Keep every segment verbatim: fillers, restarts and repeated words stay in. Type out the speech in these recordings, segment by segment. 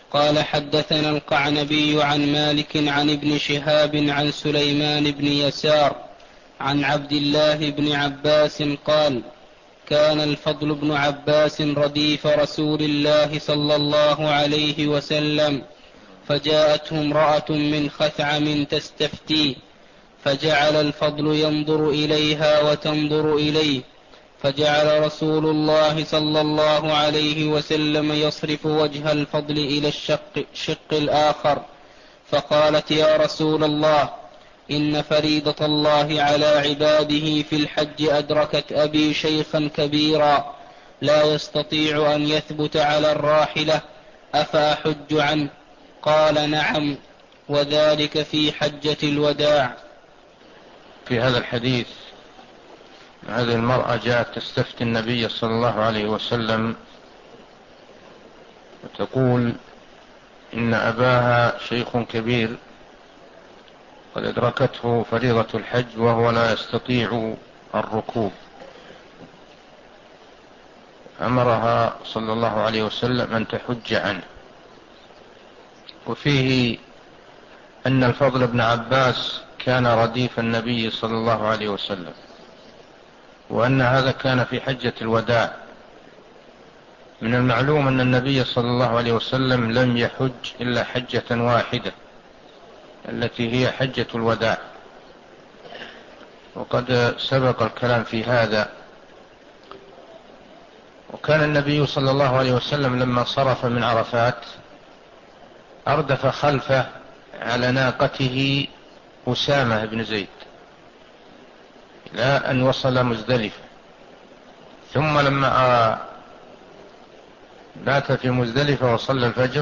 قال حدثنا القعنبي عن مالك عن ابن شهاب عن سليمان بن يسار عن عبد الله بن عباس قال كان الفضل بن عباس رديف رسول الله صلى الله عليه وسلم فجاءته امرأة من خثعم تستفتيه فجعل الفضل ينظر إليها وتنظر إليه فجعل رسول الله صلى الله عليه وسلم يصرف وجه الفضل إلى الشق شق الآخر فقالت يا رسول الله إن فريضة الله على عباده في الحج أدركت أبي شيخا كبيرا لا يستطيع أن يثبت على الراحلة أفأحج عنه؟ قال نعم، وذلك في حجة الوداع. في هذا الحديث هذه المرأة جاءت تستفتي النبي صلى الله عليه وسلم وتقول إن أباها شيخ كبير قد أدركته فريضة الحج وهو لا يستطيع الركوب، أمرها صلى الله عليه وسلم أن تحج عنه. وفيه أن الفضل بن عباس كان رديف النبي صلى الله عليه وسلم، وأن هذا كان في حجة الوداع. من المعلوم أن النبي صلى الله عليه وسلم لم يحج إلا حجة واحدة التي هي حجة الوداع، وقد سبق الكلام في هذا. وكان النبي صلى الله عليه وسلم لما صرف من عرفات أردف خلفه على ناقته أسامة بن زيد إلى أن وصل مزدلفة، ثم لما بات في مزدلفة وصلى الفجر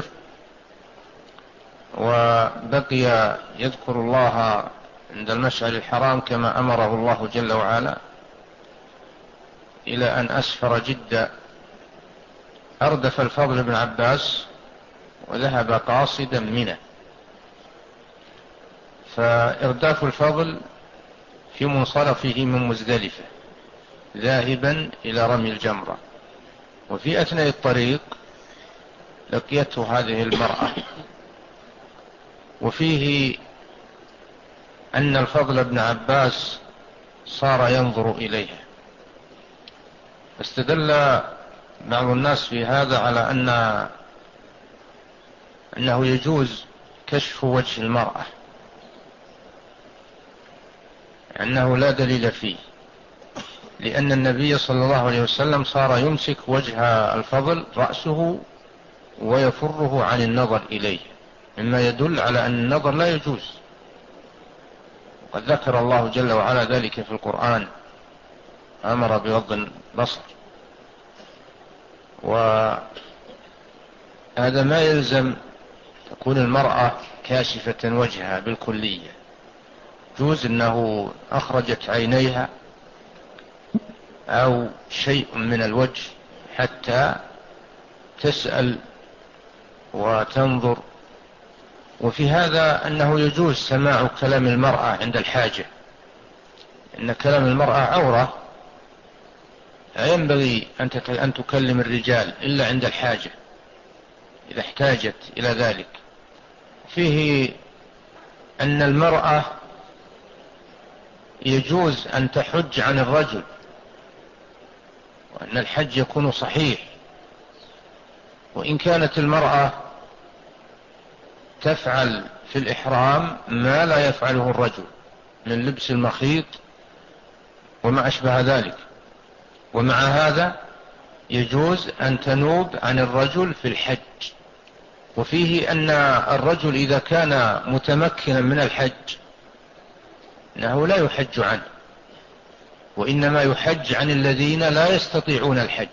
وبقي يذكر الله عند المشعر الحرام كما أمره الله جل وعلا إلى أن أسفر جدا، أردف الفضل بن عباس وذهب قاصدا منه. فإرداف الفضل في منصرفه من مزدلفة ذاهبا إلى رمي الجمرة، وفي أثناء الطريق لقيته هذه المرأة. وفيه أن الفضل بن عباس صار ينظر إليها، استدل بعض الناس في هذا على أن أنه يجوز كشف وجه المرأة، أنه لا دليل فيه، لأن النبي صلى الله عليه وسلم صار يمسك وجه الفضل رأسه ويفره عن النظر إليه، مما يدل على أن النظر لا يجوز. قد ذكر الله جل وعلا ذلك في القرآن، أمر بغض البصر. وهذا ما يلزم تكون المرأة كاشفة وجهها بالكلية، يجوز أنه أخرجت عينيها أو شيء من الوجه حتى تسأل وتنظر. وفي هذا أنه يجوز سماع كلام المرأة عند الحاجة، إن كلام المرأة عورة، لا ينبغي أن تكلم الرجال إلا عند الحاجة إذا احتاجت إلى ذلك. فيه أن المرأة يجوز أن تحج عن الرجل، وأن الحج يكون صحيح، وإن كانت المرأة تفعل في الإحرام ما لا يفعله الرجل من لبس المخيط وما أشبه ذلك، ومع هذا يجوز أن تنوب عن الرجل في الحج. وفيه أن الرجل إذا كان متمكنا من الحج أنه لا يحج عنه، وإنما يحج عن الذين لا يستطيعون الحج،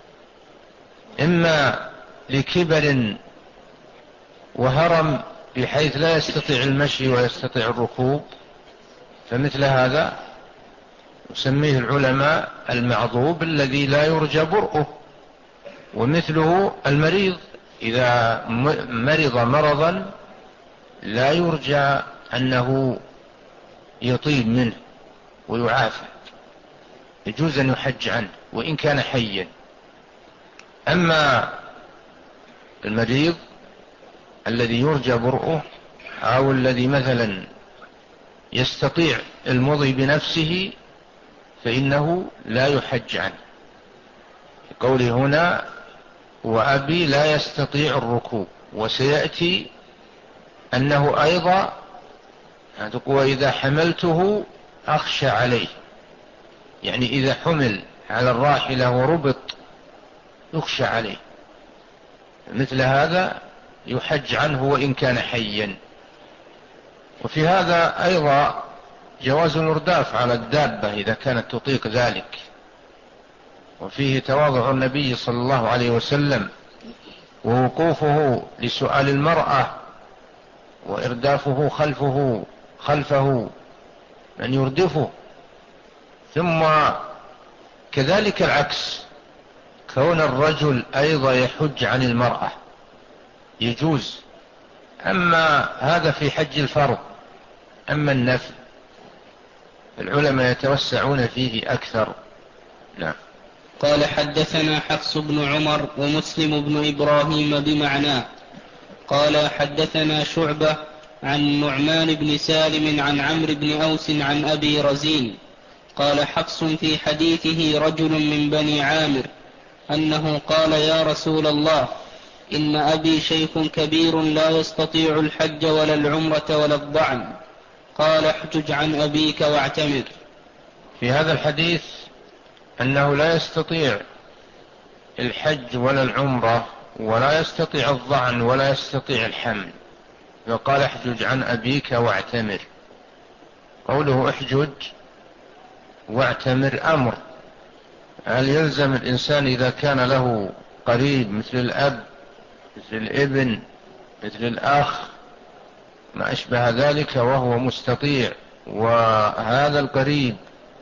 إما لكبر وهرم بحيث لا يستطيع المشي ويستطيع الركوب، فمثل هذا يسميه العلماء المعذوب الذي لا يرجى برؤه. ومثله المريض إذا مرض مرضا لا يرجى أنه يطيب منه ويعافى، يجوز أن يحج عنه وإن كان حيا. أما المريض الذي يرجى برؤه أو الذي مثلا يستطيع المضي بنفسه فإنه لا يحج عنه. قوله هنا وأبي لا يستطيع الركوب، وسيأتي أنه أيضا وإذا حملته أخشى عليه، يعني إذا حمل على الراحلة وربط يخشى عليه، مثل هذا يحج عنه وإن كان حيا. وفي هذا أيضا جواز الإرداف على الدابة إذا كانت تطيق ذلك، وفيه تواضع النبي صلى الله عليه وسلم ووقوفه لسؤال المرأة وإردافه خلفه خلفه من يردفه. ثم كذلك العكس، كون الرجل أيضا يحج عن المرأة يجوز. أما هذا في حج الفرض، أما النفل العلماء يتوسعون فيه أكثر. نعم. قال حدثنا حفص بن عمر ومسلم بن إبراهيم بمعناه. قال حدثنا شعبة عن نعمان بن سالم عن عمرو بن أوس عن أبي رزين قال حفص في حديثه رجل من بني عامر أنه قال يا رسول الله إن أبي شيخ كبير لا يستطيع الحج ولا العمرة ولا الضعن، قال احجج عن أبيك واعتمر. في هذا الحديث أنه لا يستطيع الحج ولا العمرة ولا يستطيع الضعن ولا يستطيع الحمل، وقال احجج عن أبيك واعتمر. قوله احجج واعتمر أمر، هل يلزم الإنسان إذا كان له قريب مثل الأب مثل الابن مثل الأخ ما أشبه ذلك وهو مستطيع، وهذا القريب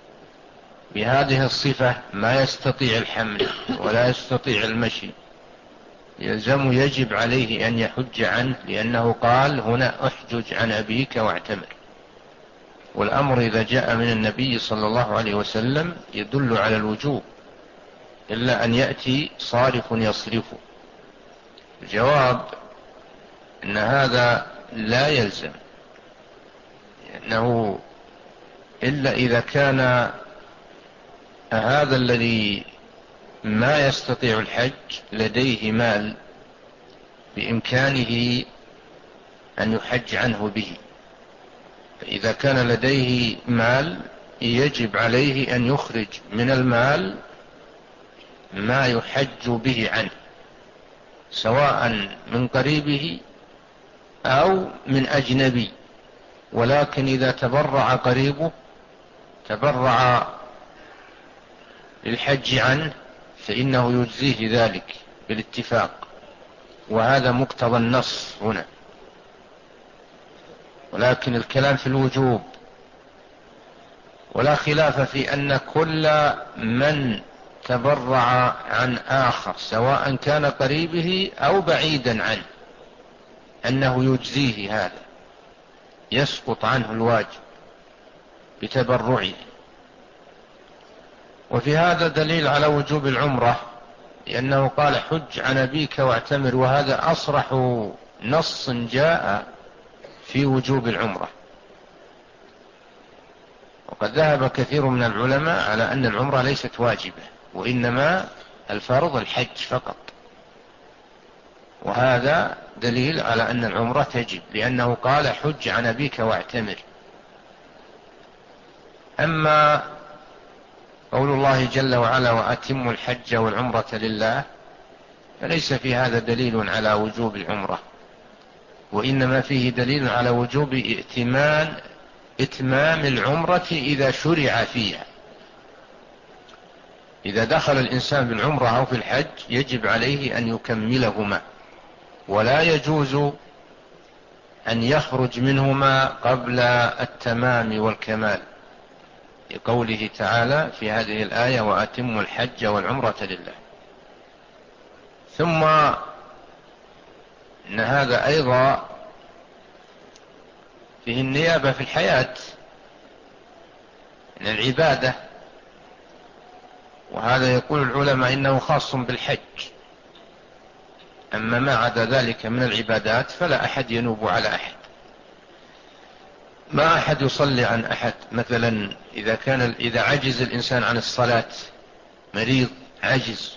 بهذه الصفة ما يستطيع الحمل ولا يستطيع المشي، يلزم يجب عليه أن يحج عنه، لأنه قال هنا احجج عن أبيك واعتمر. والأمر إذا جاء من النبي صلى الله عليه وسلم يدل على الوجوب، إلا أن يأتي صارف يصرفه. الجواب أن هذا لا يلزم، لأنه إلا إذا كان هذا الذي ما يستطيع الحج لديه مال بإمكانه أن يحج عنه به، فإذا كان لديه مال يجب عليه أن يخرج من المال ما يحج به عنه، سواء من قريبه أو من أجنبي. ولكن إذا تبرع قريبه تبرع للحج عنه فإنه يجزيه ذلك بالاتفاق، وهذا مقتضى النص هنا. ولكن الكلام في الوجوب، ولا خلاف في أن كل من تبرع عن آخر سواء كان قريبه أو بعيدا عنه أنه يجزيه، هذا يسقط عنه الواجب بتبرعه. وفي هذا دليل على وجوب العمرة، لأنه قال حج عن أبيك واعتمر، وهذا أصرح نص جاء في وجوب العمرة. وقد ذهب كثير من العلماء على أن العمرة ليست واجبة، وإنما الفرض الحج فقط، وهذا دليل على أن العمرة تجب، لأنه قال حج عن أبيك واعتمر. أما قول الله جل وعلا وأتموا الحج والعمرة لله، فليس في هذا دليل على وجوب العمرة، وإنما فيه دليل على وجوب ائتمان إتمام العمرة إذا شرع فيها. إذا دخل الإنسان بالعمرة أو في الحج يجب عليه أن يكملهما، ولا يجوز أن يخرج منهما قبل التمام والكمال، لقوله تعالى في هذه الآية وأتموا الحج والعمرة لله. ثم إن هذا أيضا فيه النيابة في الحياة من العبادة، وهذا يقول العلماء إنه خاص بالحج. أما ما عدا ذلك من العبادات فلا أحد ينوب على أحد. ما أحد يصلي عن أحد. مثلا إذا كان إذا عجز الإنسان عن الصلاة، مريض عجز،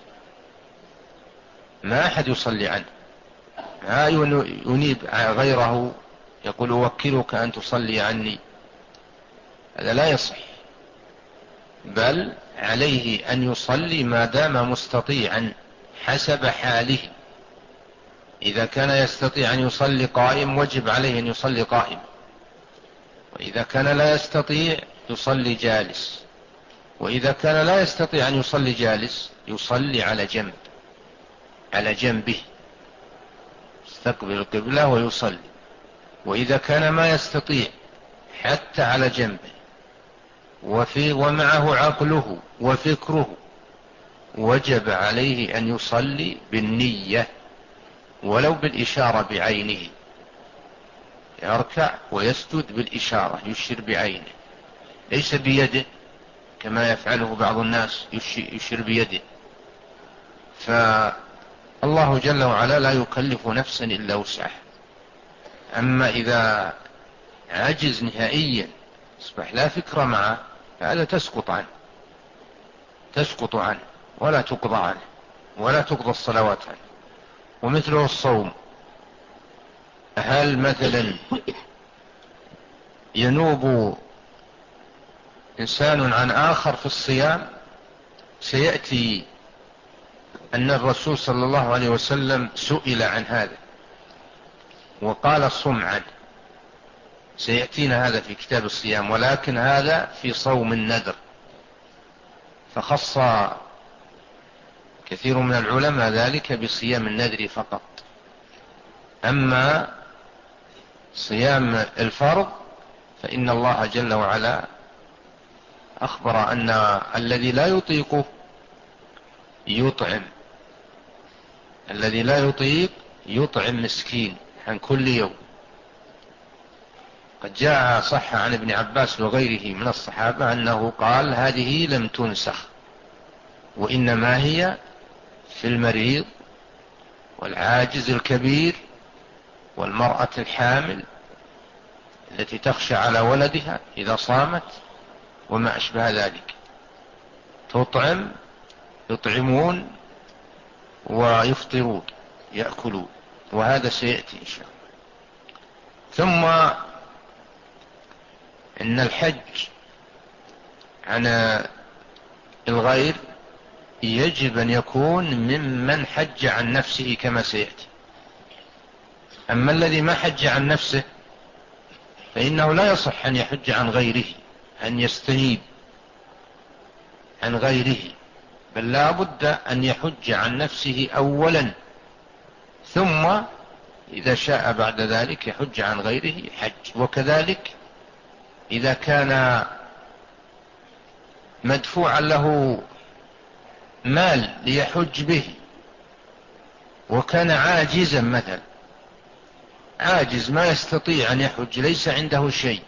ما أحد يصلي عنه، ما ينيب غيره يقول أوكلك أن تصلي عني، هذا لا يصح. بل عليه أن يصلي ما دام مستطيعا حسب حاله. إذا كان يستطيع أن يصلي قائم وجب عليه أن يصلي قائم، وإذا كان لا يستطيع يصلي جالس، وإذا كان لا يستطيع أن يصلي جالس يصلي على جنب، على جنبه يستقبل القبلة ويصلي. وإذا كان ما يستطيع حتى على جنبه وفي ومعه عقله وفكره وجب عليه أن يصلي بالنية ولو بالإشارة بعينه، يركع ويسجد بالإشارة، يشير بعينه ليس بيده كما يفعله بعض الناس، يشير بيده. فالله جل وعلا لا يكلف نفسا إلا وسعها. أما إذا عجز نهائيا أصبح لا فكر معه فهذا تسقط عنه، تسقط عنه ولا تقضى عنه ولا تقضى الصلوات عنه. ومثله الصوم، هل مثلا ينوب إنسان عن آخر في الصيام؟ سيأتي أن الرسول صلى الله عليه وسلم سئل عن هذا وقال صم عنه، سيأتينا هذا في كتاب الصيام، ولكن هذا في صوم النذر، فخص كثير من العلماء ذلك بصيام النذر فقط. أما صيام الفرض فإن الله جل وعلا أخبر أن الذي لا يطيقه يطعم، الذي لا يطيق يطعم مسكين عن كل يوم. قد جاء صح عن ابن عباس وغيره من الصحابة أنه قال هذه لم تنسخ، وإنما هي في المريض والعاجز الكبير والمرأة الحامل التي تخشى على ولدها إذا صامت وما أشبه ذلك، تطعم، يطعمون ويفطرون يأكلون، وهذا سيأتي إن شاء الله. ثم إن الحج عن الغير يجب أن يكون ممن حج عن نفسه كما سيأتي. أما الذي ما حج عن نفسه فإنه لا يصح أن يحج عن غيره، أن يستنيب عن غيره، بل لا بد أن يحج عن نفسه أولا، ثم إذا شاء بعد ذلك يحج عن غيره حج. وكذلك إذا كان مدفوعا له مال ليحج به وكان عاجزا، مثلا عاجز ما يستطيع أن يحج، ليس عنده شيء،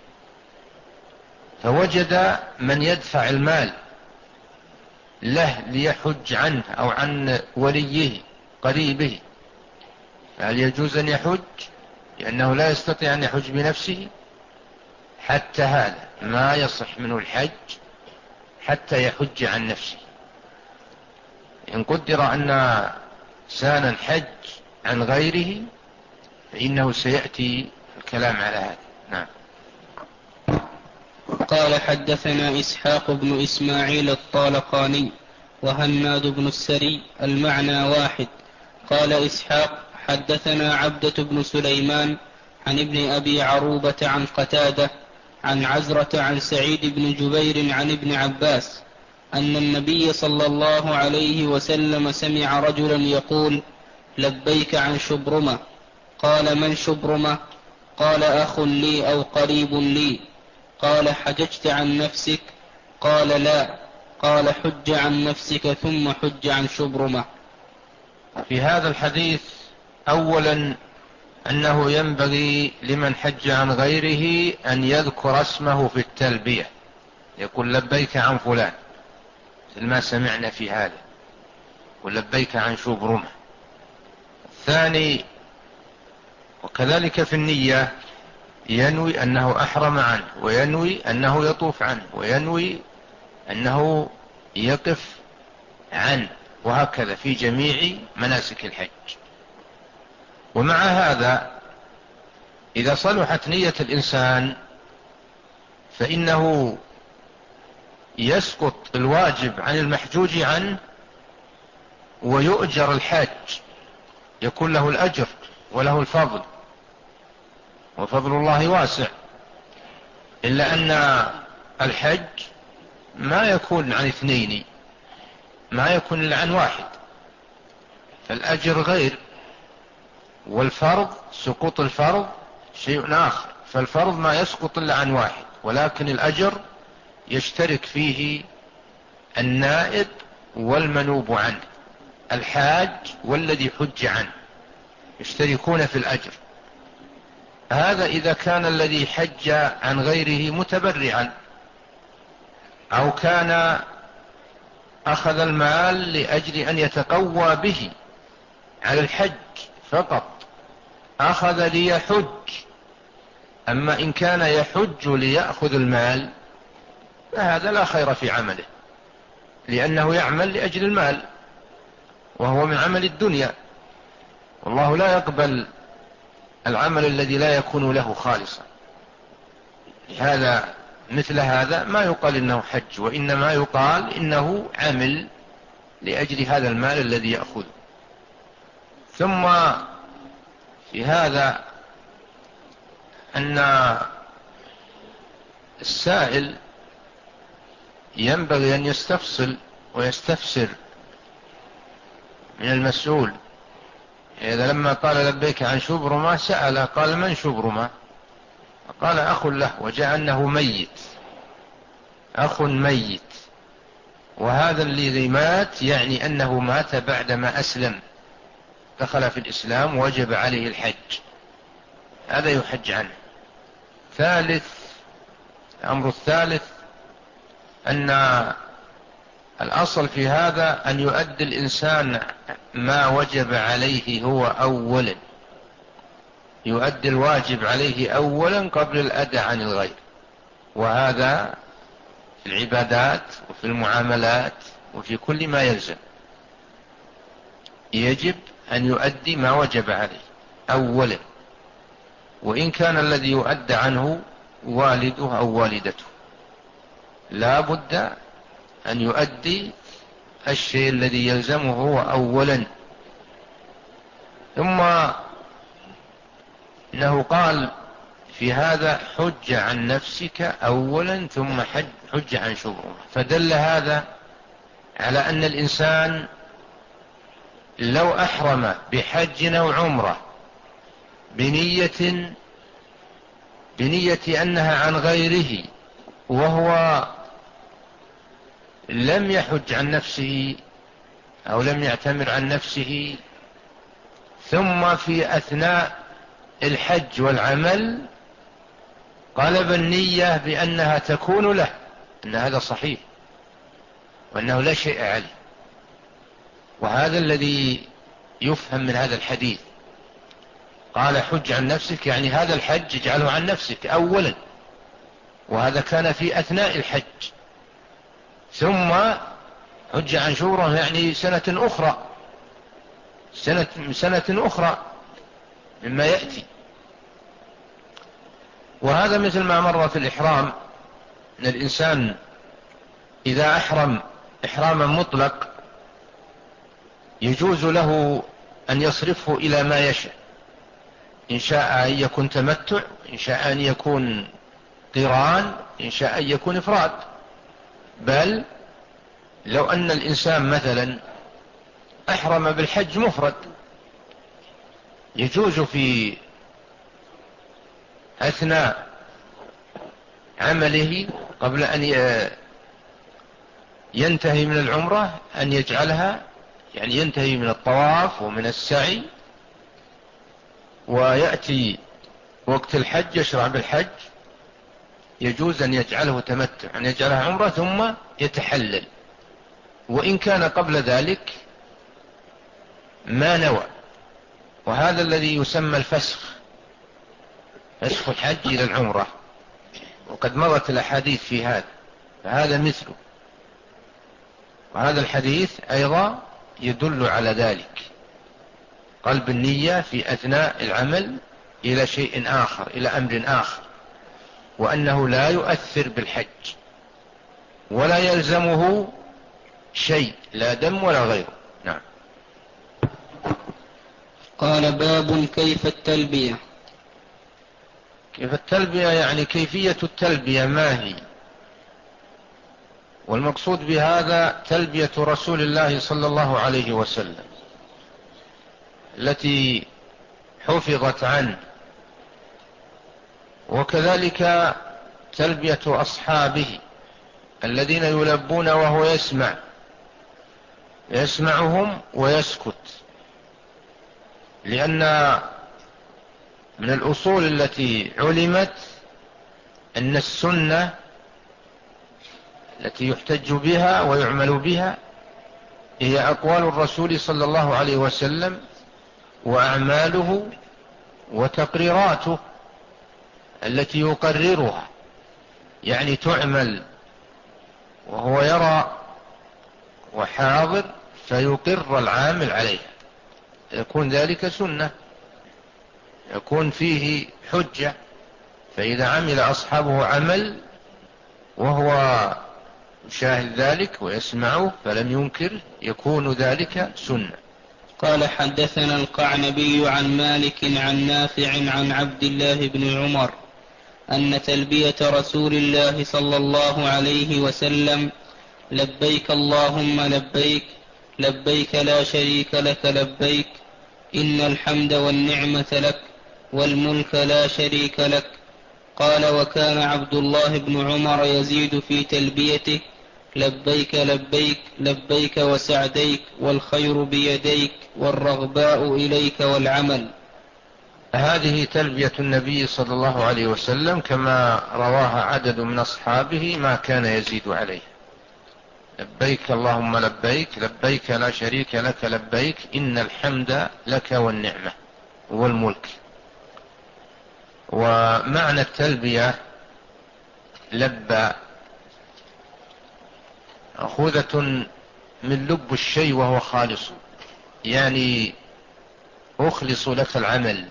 فوجد من يدفع المال له ليحج عنه أو عن وليه قريبه، فهل يجوز أن يحج؟ لأنه لا يستطيع أن يحج بنفسه. حتى هذا ما يصح منه الحج حتى يحج عن نفسه. إن قدر أن إنسانا حج عن غيره فإنه سيأتي الكلام على هذا. نعم. قال حدثنا إسحاق بن إسماعيل الطالقاني وهناد بن السري المعنى واحد. قال إسحاق حدثنا عبدة بن سليمان عن ابن أبي عروبة عن قتادة عن عزرة عن سعيد بن جبير عن ابن عباس أن النبي صلى الله عليه وسلم سمع رجلا يقول لبيك عن شبرمة. قال من شبرمة؟ قال أخ لي أو قريب لي. قال حججت عن نفسك؟ قال لا. قال حج عن نفسك ثم حج عن شبرمة. في هذا الحديث أولا أنه ينبغي لمن حج عن غيره أن يذكر اسمه في التلبية، يقول لبيك عن فلان مثل ما سمعنا في هذا، ولبيك عن شبرمة. الثاني وكذلك في النية ينوي أنه أحرم عنه، وينوي أنه يطوف عنه، وينوي أنه يقف عنه، وهكذا في جميع مناسك الحج. ومع هذا إذا صلحت نية الإنسان فإنه يسقط الواجب عن المحجوج عنه، ويؤجر الحاج، يكون له الأجر وله الفضل، وفضل الله واسع. إلا أن الحج ما يكون عن اثنين، ما يكون إلا عن واحد، فالأجر غير، والفرض سقوط الفرض شيء آخر. فالفرض ما يسقط إلا عن واحد، ولكن الأجر يشترك فيه النائب والمنوب عنه، الحاج والذي حج عنه يشتركون في الأجر. هذا إذا كان الذي حج عن غيره متبرعا، أو كان أخذ المال لأجل أن يتقوى به على الحج فقط، أخذ ليحج. أما إن كان يحج ليأخذ المال فهذا لا خير في عمله، لأنه يعمل لأجل المال، وهو من عمل الدنيا، والله لا يقبل العمل الذي لا يكون له خالصا. هذا مثل هذا ما يقال إنه حج، وإنما يقال إنه عمل لأجل هذا المال الذي يأخذه. ثم في هذا أن السائل ينبغي أن يستفصل ويستفسر من المسؤول. إذا لما قال لبيك عن شبرمة سأل قال من شبرمة؟ قال أخ له، وجاء أنه ميت، أخ ميت، وهذا الذي مات يعني أنه مات بعدما أسلم، دخل في الإسلام وجب عليه الحج، هذا يحج عنه. ثالث، الأمر الثالث أن الأصل في هذا أن يؤدي الإنسان ما وجب عليه هو أولا، يؤدي الواجب عليه أولا قبل الأداء عن الغير. وهذا في العبادات وفي المعاملات وفي كل ما يلزم، يجب أن يؤدي ما وجب عليه أولا، وإن كان الذي يؤدى عنه والده أو والدته لا بد أن يؤدي الشيء الذي يلزمه هو أولا. ثم إنه قال في هذا حج عن نفسك أولا ثم حج, حج عن شبرمة، فدل هذا على أن الإنسان لو أحرم بحج أو عمرة بنية, بنية أنها عن غيره، وهو لم يحج عن نفسه أو لم يعتمر عن نفسه، ثم في أثناء الحج والعمل قلب النية بأنها تكون له، أن هذا صحيح وأنه لا شيء عليه. وهذا الذي يفهم من هذا الحديث، قال حج عن نفسك يعني هذا الحج اجعله عن نفسك أولا، وهذا كان في أثناء الحج. ثم حج عن شبرمة يعني سنة أخرى، سنة, سنة أخرى مما يأتي. وهذا مثل ما مر في الإحرام، أن الإنسان إذا أحرم إحراما مطلق يجوز له أن يصرفه إلى ما يشاء، إن شاء أن يكون تمتع، إن شاء أن يكون قران، إن شاء أن يكون إفراد. بل لو أن الإنسان مثلا أحرم بالحج مفرد يجوز في أثناء عمله قبل أن ينتهي من العمرة أن يجعلها، يعني ينتهي من الطواف ومن السعي ويأتي وقت الحج يشرع بالحج، يجوز أن يجعله تمتع، أن يجعلها عمرة ثم يتحلل. وإن كان قبل ذلك ما نوى وهذا الذي يسمى الفسخ، فسخ الحج إلى العمرة، وقد مرت الأحاديث في هذا، فهذا مثله. وهذا الحديث أيضا يدل على ذلك، قلب النية في أثناء العمل إلى شيء آخر، إلى أمر آخر، وأنه لا يؤثر بالحج ولا يلزمه شيء، لا دم ولا غيره. نعم. قال: باب كيف التلبية. كيف التلبية يعني كيفية التلبية ما هي؟ والمقصود بهذا تلبية رسول الله صلى الله عليه وسلم التي حفظت عنه، وكذلك تلبية أصحابه الذين يلبون وهو يسمع، يسمعهم ويسكت، لأن من الأصول التي علمت أن السنة التي يحتج بها ويعمل بها هي أقوال الرسول صلى الله عليه وسلم وأعماله وتقريراته التي يقررها، يعني تعمل وهو يرى وحاضر فيقر العامل عليها، يكون ذلك سنة، يكون فيه حجة. فإذا عمل أصحابه عمل وهو يشاهد ذلك ويسمعه فلم ينكر، يكون ذلك سنة. قال: حدثنا القعنبي عن مالك عن نافع عن عبد الله بن عمر أن تلبية رسول الله صلى الله عليه وسلم: لبيك اللهم لبيك، لبيك لا شريك لك لبيك، إن الحمد والنعمة لك والملك لا شريك لك. قال: وكان عبد الله بن عمر يزيد في تلبيته: لبيك لبيك لبيك وسعديك، والخير بيديك، والرغباء إليك والعمل. هذه تلبية النبي صلى الله عليه وسلم كما رواها عدد من أصحابه ما كان يزيد عليه: لبيك اللهم لبيك، لبيك لا شريك لك لبيك، إن الحمد لك والنعمة والملك. ومعنى التلبية لبى مأخوذة من لب الشيء وهو خالص، يعني أخلص لك العمل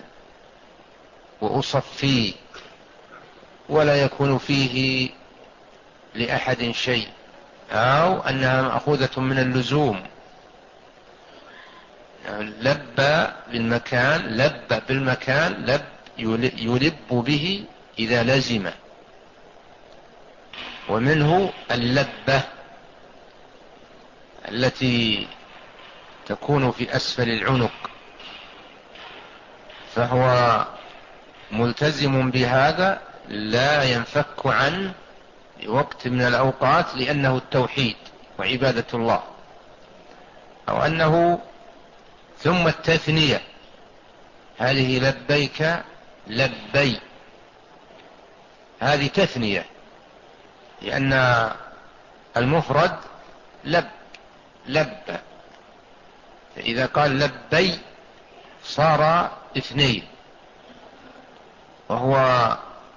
وأصفيه ولا يكون فيه لأحد شيء، أو أنها مأخوذة من اللزوم، يعني لبى بالمكان، لب بالمكان، لب يلب به إذا لزم، ومنه اللبة التي تكون في أسفل العنق، فهو ملتزم بهذا لا ينفك عنه وقت من الأوقات، لأنه التوحيد وعبادة الله، أو أنه ثم التثنية، هذه لبيك لبي، هذه تثنية، لأن المفرد لب لب، فإذا قال لبي صار اثنين، وهو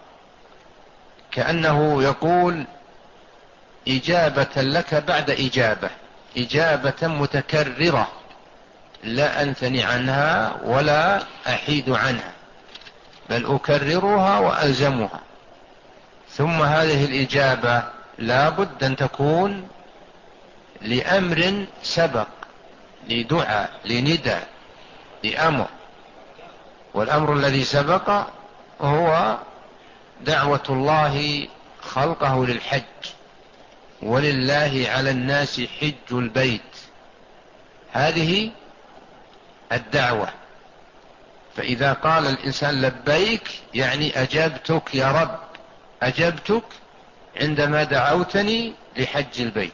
كأنه يقول إجابة لك بعد إجابة، إجابة متكررة لا أنثني عنها ولا أحيد عنها، بل أكررها وألزمها. ثم هذه الإجابة لا بد أن تكون لأمر سبق، لدعاء، لندى، لأمر، والأمر الذي سبق هو دعوة الله خلقه للحج: ولله على الناس حج البيت، هذه الدعوة. فإذا قال الإنسان لبيك يعني أجبتك يا رب، أجبتك عندما دعوتني لحج البيت،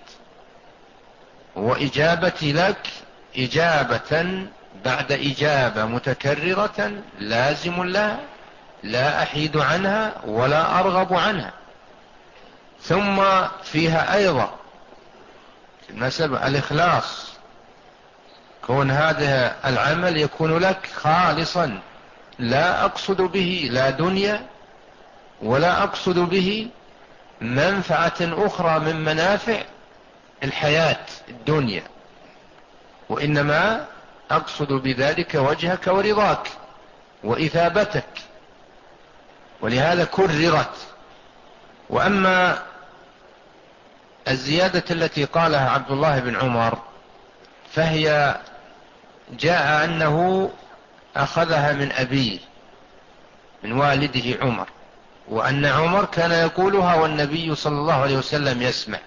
وإجابتي لك إجابة بعد إجابة متكررة لازم لها، لا أحيد عنها ولا أرغب عنها. ثم فيها أيضا المسألة الإخلاص، كون هذا العمل يكون لك خالصا، لا أقصد به لا دنيا ولا أقصد به منفعة أخرى من منافع الحياة الدنيا، وإنما أقصد بذلك وجهك ورضاك وإثابتك، ولهذا كررت. وأما الزيادة التي قالها عبد الله بن عمر فهي جاء أنه أخذها من أبيه من والده عمر، وأن عمر كان يقولها والنبي صلى الله عليه وسلم يسمع،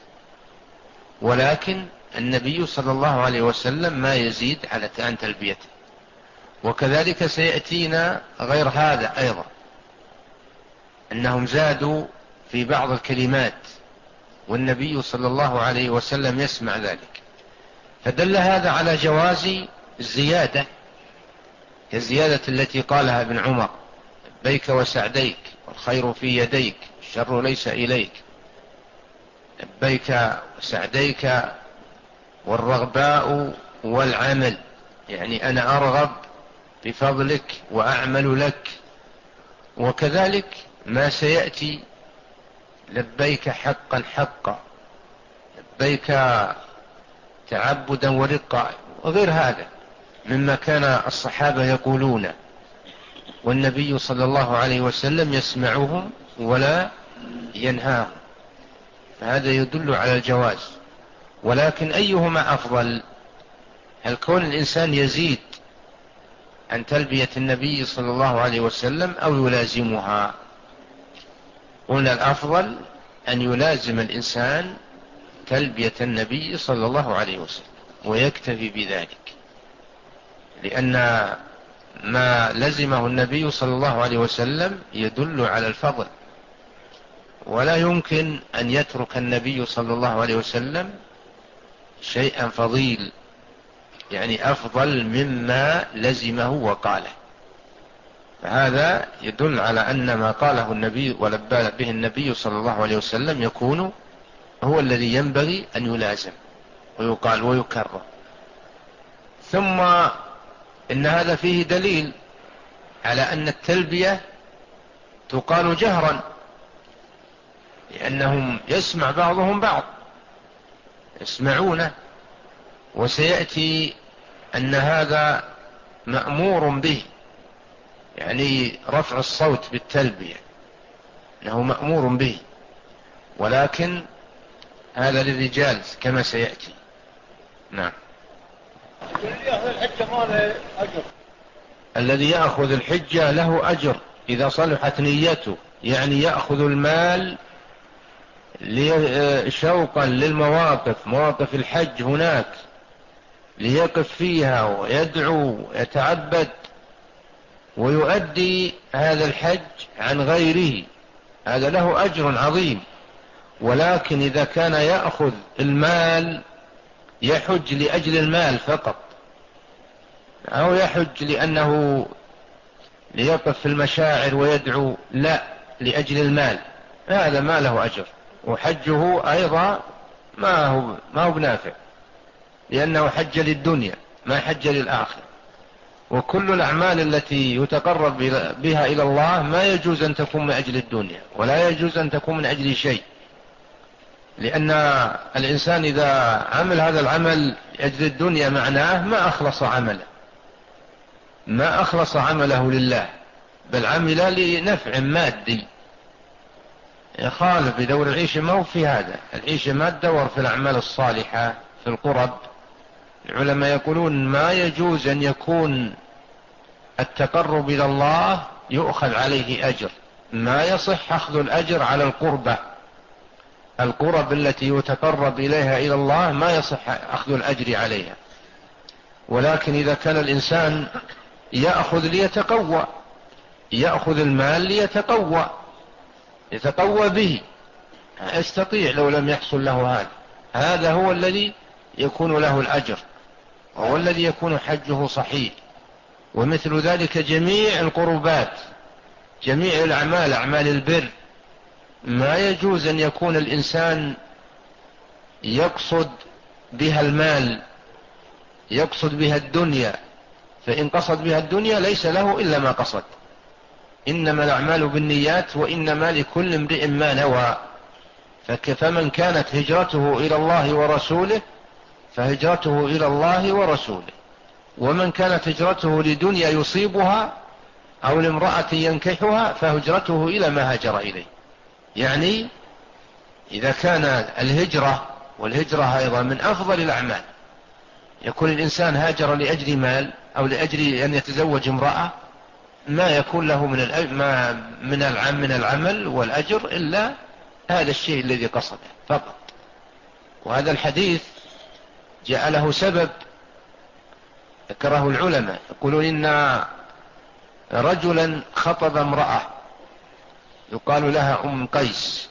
ولكن النبي صلى الله عليه وسلم ما يزيد على عن تلبيته. وكذلك سيأتينا غير هذا أيضا، أنهم زادوا في بعض الكلمات والنبي صلى الله عليه وسلم يسمع ذلك، فدل هذا على جواز الزيادة كالزيادة التي قالها ابن عمر: لبيك وسعديك والخير في يديك الشر ليس إليك، لبيك وسعديك والرغباء والعمل، يعني أنا أرغب بفضلك وأعمل لك. وكذلك ما سيأتي: لبيك حقا حقا، لبيك تعبدا ورقا، وغير هذا مما كان الصحابة يقولون والنبي صلى الله عليه وسلم يسمعهم ولا ينهاهم، فهذا يدل على الجواز. ولكن أيهما أفضل؟ هل كون الإنسان يزيد عن تلبية النبي صلى الله عليه وسلم أو يلازمها؟ قلنا الأفضل أن يلازم الإنسان تلبية النبي صلى الله عليه وسلم ويكتفي بذلك، لأن ما لزمه النبي صلى الله عليه وسلم يدل على الفضل، ولا يمكن أن يترك النبي صلى الله عليه وسلم شيئا فضيل، يعني أفضل مما لزمه وقاله. فهذا يدل على أن ما قاله النبي ولبى به النبي صلى الله عليه وسلم يكون هو الذي ينبغي أن يلازم ويقال ويكرر. ثم إن هذا فيه دليل على أن التلبية تقال جهرا، لأنهم يسمع بعضهم بعض يسمعونه، وسيأتي أن هذا مأمور به، يعني رفع الصوت بالتلبية أنه مأمور به، ولكن هذا للرجال كما سيأتي. نعم. الذي يأخذ الحجة له أجر إذا صلحت نيته، يعني يأخذ المال شوقا للمواقف، مواقف الحج هناك، ليقف فيها ويدعو ويتعبد ويؤدي هذا الحج عن غيره، هذا له أجر عظيم. ولكن إذا كان يأخذ المال يحج لأجل المال فقط، أو يحج لأنه ليقف في المشاعر ويدعو، لا، لأجل المال، هذا ما له أجر، وحجه أيضا ما هو, ما هو بنافع، لأنه حج للدنيا ما حج للآخرة. وكل الأعمال التي يتقرب بها إلى الله ما يجوز أن تكون من أجل الدنيا، ولا يجوز أن تكون من أجل شيء، لأن الإنسان إذا عمل هذا العمل لأجل الدنيا معناه ما أخلص عمله، ما أخلص عمله لله، بل عمل لنفع مادي يخالف بدور العيش. ما هو في هذا العيش ما تدور في الأعمال الصالحة في القرب. العلماء يقولون ما يجوز أن يكون التقرب إلى الله يؤخذ عليه أجر، ما يصح أخذ الأجر على القربة، القرب التي يتقرب إليها إلى الله ما يصح أخذ الأجر عليها. ولكن إذا كان الإنسان يأخذ ليتقوى، يأخذ المال ليتقوى، يتقوى به، يستطيع لو لم يحصل له هذا، هذا هو الذي يكون له الأجر، وهو الذي يكون حجه صحيح. ومثل ذلك جميع القربات، جميع الأعمال، أعمال البر، ما يجوز أن يكون الإنسان يقصد بها المال يقصد بها الدنيا، فإن قصد بها الدنيا ليس له إلا ما قصد. إنما الأعمال بالنيات وإنما لكل امرئ ما نوى. فمن كانت هجرته إلى الله ورسوله فهجرته إلى الله ورسوله، ومن كانت هجرته لدنيا يصيبها أو لامرأة ينكحها فهجرته إلى ما هاجر إليه. يعني إذا كان الهجرة، والهجرة أيضا من أفضل الأعمال، يكون الإنسان هاجر لأجل مال أو لأجل أن يتزوج امرأة، ما يكون له من من العمل والأجر إلا هذا الشيء الذي قصده فقط. وهذا الحديث جاء له سبب ذكره العلماء، يقولون إن رجلا خطب امرأة يقال لها أم قيس،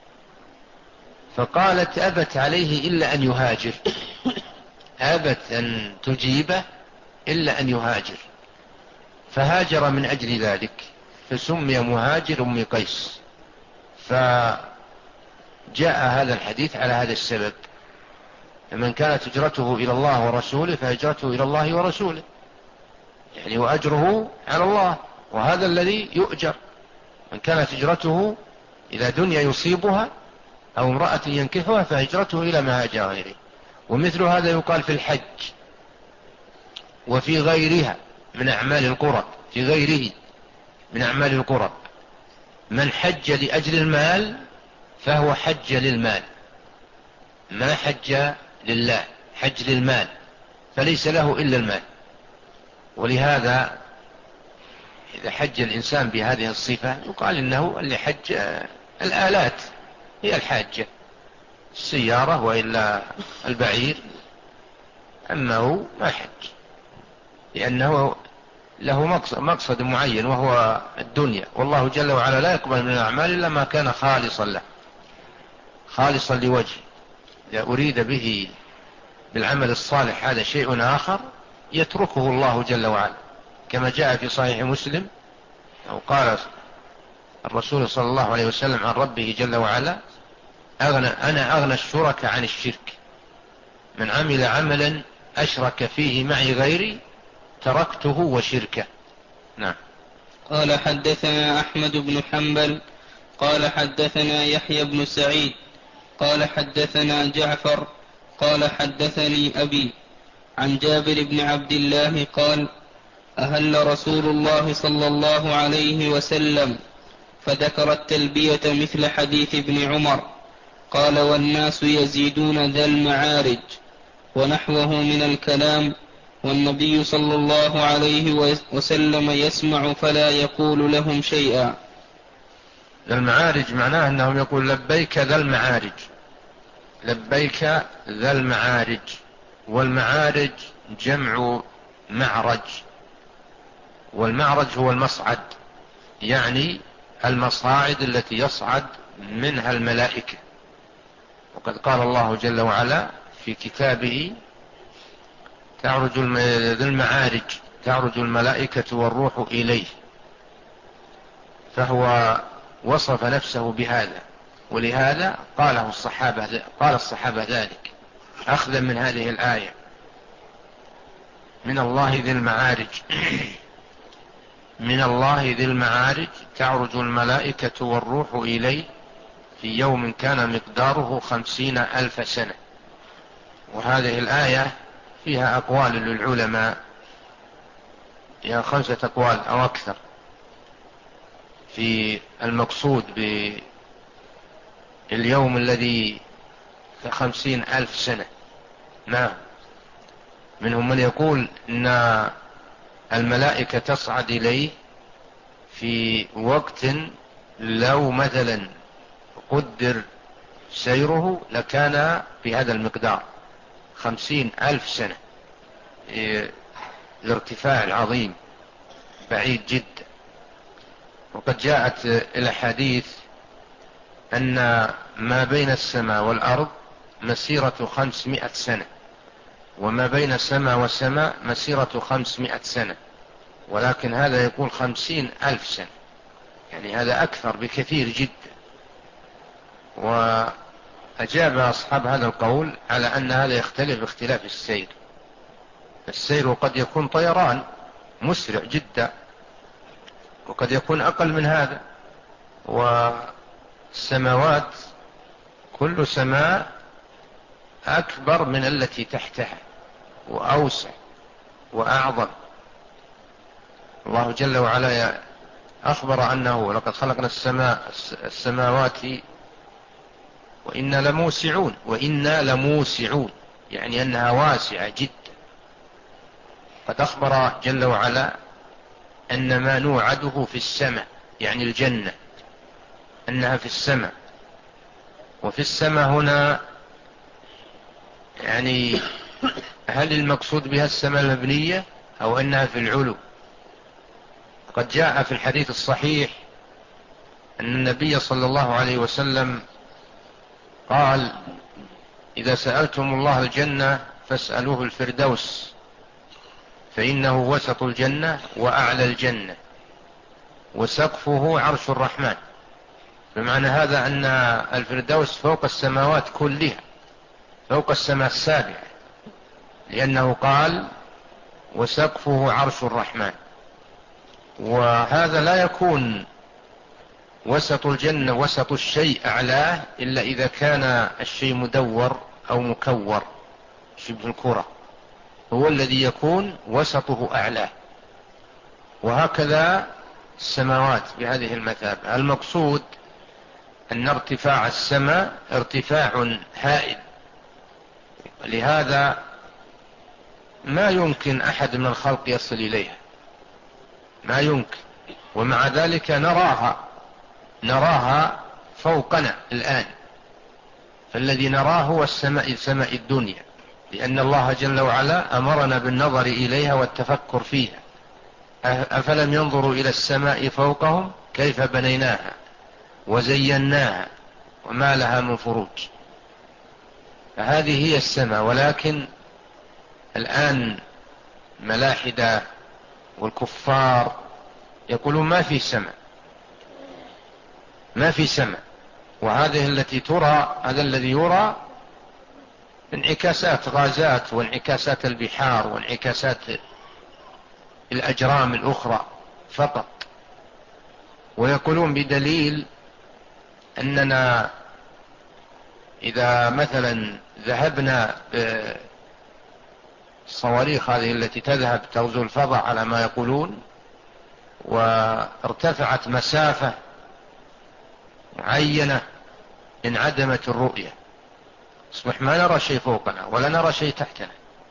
فقالت أبت عليه إلا أن يهاجر، أبت أن تجيبه إلا أن يهاجر، فهاجر من أجل ذلك فسمي مهاجر أم قيس. فجاء هذا الحديث على هذا السبب، فمن كانت هجرته إلى الله ورسوله فهجرته إلى الله ورسوله، يعني وأجره على الله، وهذا الذي يؤجر. من كانت هجرته إلى دنيا يصيبها أو امرأة ينكحها فهجرته إلى ما هاجر إليه. ومثل هذا يقال في الحج وفي غيرها من أعمال القرب، في غيره من أعمال القرب، من حج لأجل المال فهو حج للمال، ما حج لله، حج للمال، فليس له إلا المال. ولهذا إذا حج الإنسان بهذه الصفة يقال إنه اللي حج الآلات هي الحاجة، السيارة وإلا البعير، أما هو ما حج، لأنه له مقصد, مقصد معين وهو الدنيا، والله جل وعلا لا يقبل من الأعمال إلا ما كان خالصا له، خالصا لوجه. إذا أريد به بالعمل الصالح هذا شيء آخر يتركه الله جل وعلا، كما جاء في صحيح مسلم أو قال الرسول صلى الله عليه وسلم عن ربه جل وعلا: أغنى أنا أغنى الشرك عن الشرك، من عمل عملا أشرك فيه معي غيري تركته وشركه. نعم. قال حدثنا أحمد بن حنبل قال حدثنا يحيى بن سعيد قال حدثنا جعفر قال حدثني أبي عن جابر بن عبد الله قال: أهل رسول الله صلى الله عليه وسلم، فذكر التلبية مثل حديث ابن عمر. قال: والناس يزيدون ذا المعارج ونحوه من الكلام، والنبي صلى الله عليه وسلم يسمع فلا يقول لهم شيئا. ذا المعارج معناه أنهم يقول لبيك ذا المعارج، لبيك ذا المعارج. والمعارج جمع معرج، والمعرج هو المصعد، يعني المصاعد التي يصعد منها الملائكة. وقد قال الله جل وعلا في كتابه: تعرج ذي المعارج تعرج الملائكة والروح إليه، فهو وصف نفسه بهذا، ولهذا قاله الصحابة قال الصحابة ذلك أخذا من هذه الآية: من الله ذي المعارج من الله ذي المعارج تعرج الملائكة والروح إليه في يوم كان مقداره خمسين ألف سنة. وهذه الآية فيها أقوال للعلماء، فيها خمسة أقوال أو أكثر في المقصود باليوم الذي خمسين ألف سنة. نعم، منهم من يقول إن الملائكة تصعد إليه في وقت لو مثلا قدر سيره لكان بهذا المقدار خمسين ألف سنة، الارتفاع العظيم بعيد جدا. وقد جاءت الأحاديث أن ما بين السماء والأرض مسيرة خمسمائة سنة، وما بين السماء والسماء مسيرة خمسمائة سنة، ولكن هذا يقول خمسين ألف سنة، يعني هذا أكثر بكثير جدا. وأجاب أصحاب هذا القول على أن هذا يختلف باختلاف السير، السير قد يكون طيران مسرع جدا، وقد يكون أقل من هذا. والسماوات كل سماء أكبر من التي تحتها وأوسع وأعظم. الله جل وعلا أخبر أنه لقد خلقنا السماء السماوات وإنا لموسعون، وإنا لموسعون يعني أنها واسعة جدا. قد أخبر جل وعلا أن ما نوعده في السماء يعني الجنة أنها في السماء. وفي السماء هنا يعني هل المقصود بها السماء المبنية أو أنها في العلو؟ قد جاء في الحديث الصحيح أن النبي صلى الله عليه وسلم قال: إذا سألتم الله الجنة فاسألوه الفردوس، فإنه وسط الجنة وأعلى الجنة وسقفه عرش الرحمن. بمعنى هذا أن الفردوس فوق السماوات كلها، فوق السماء السابعة، لأنه قال: وسقفه عرش الرحمن. وهذا لا يكون وسط الجنة وسط الشيء أعلاه إلا إذا كان الشيء مدور أو مكور شبه الكرة، هو الذي يكون وسطه أعلاه. وهكذا السماوات بهذه المثابة. المقصود أن ارتفاع السماء ارتفاع هائل، لهذا ما يمكن أحد من الخلق يصل إليها، ما يمكن. ومع ذلك نراها نراها فوقنا الآن. فالذي نراه هو السماء سماء الدنيا، لأن الله جل وعلا أمرنا بالنظر إليها والتفكر فيها. أفلم ينظروا إلى السماء فوقهم كيف بنيناها وزيناها وما لها من فروج. فهذه هي السماء. ولكن الآن ملاحدة والكفار يقولون ما في سماء، ما في سماء. وهذه التي ترى، هذا الذي يرى انعكاسات غازات وانعكاسات البحار وانعكاسات الأجرام الأخرى فقط. ويقولون بدليل أننا إذا مثلا ذهبنا بالصواريخ هذه التي تذهب تغزو الفضاء على ما يقولون، وارتفعت مسافة معينة، انعدمت الرؤية، اصبح ما نرى شيء فوقنا ولا نرى شيء تحتنا.